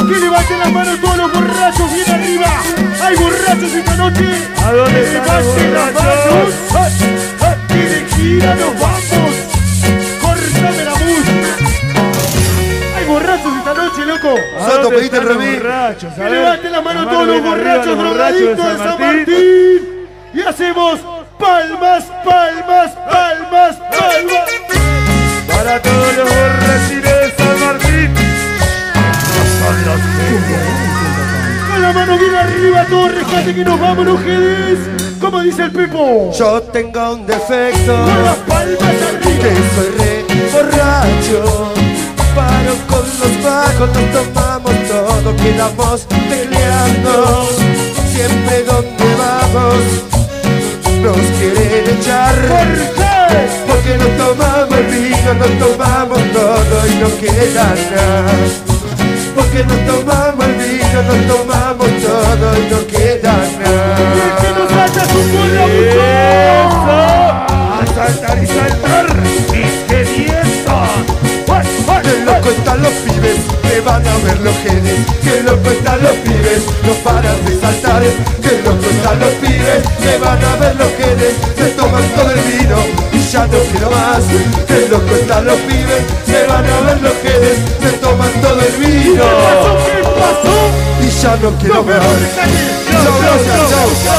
Que levanten las manos todos los borrachos bien arriba. Hay borrachos esta noche. ¿A dónde Que están los levanten las borrachos? manos. Que de gira nos vamos. Córtame la música. Hay borrachos esta noche, loco. Soto, pediste el remis. Que levanten las manos todos los borrachos drogadictos de San Martín. Y hacemos palmas, palmas, palmas, palmas. Para todos los borrachines de San Martín. Estos son los genios. Con la mano bien arriba, todo rescate que nos vamos los jedes. Como dice el Pepo. Yo tengo un defecto, Con las palmas arriba. que soy re borracho. Paro con los bajos, nos tomamos todo, quedamos peleando. Siempre donde vamos nos quieren echar. ¿Por qué? Porque nos tomamos el vino, nos tomamos todo y no queda nada. Porque nos tomamos el vino, nos tomamos todo y no queda Y nada. el que nos salta su bola, A saltar y saltar. ¡Ingeniento! Que loco están los pibes, que van a ver los genes. Que loco están los pibes, no paran de saltar. Que loco están los pibes, que van a ver los genes. Se toman todo el vino y ya no quiero más. Que loco están los pibes, que van a ver los genes. Se toman todo el vino ¿Qué pasó? y ya no quiero más. Chao, gracias,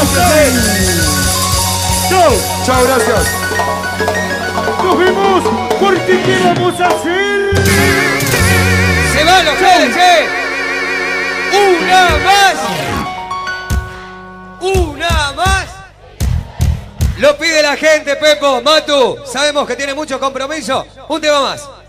chao. Chao, gracias. Nos vemos porque ¿qué vamos a hacer? ¡Se van los jedes, ¡Una más! ¡Una más! Lo pide la gente, Pepo. Matu, sabemos que tiene mucho compromiso. Un tema más.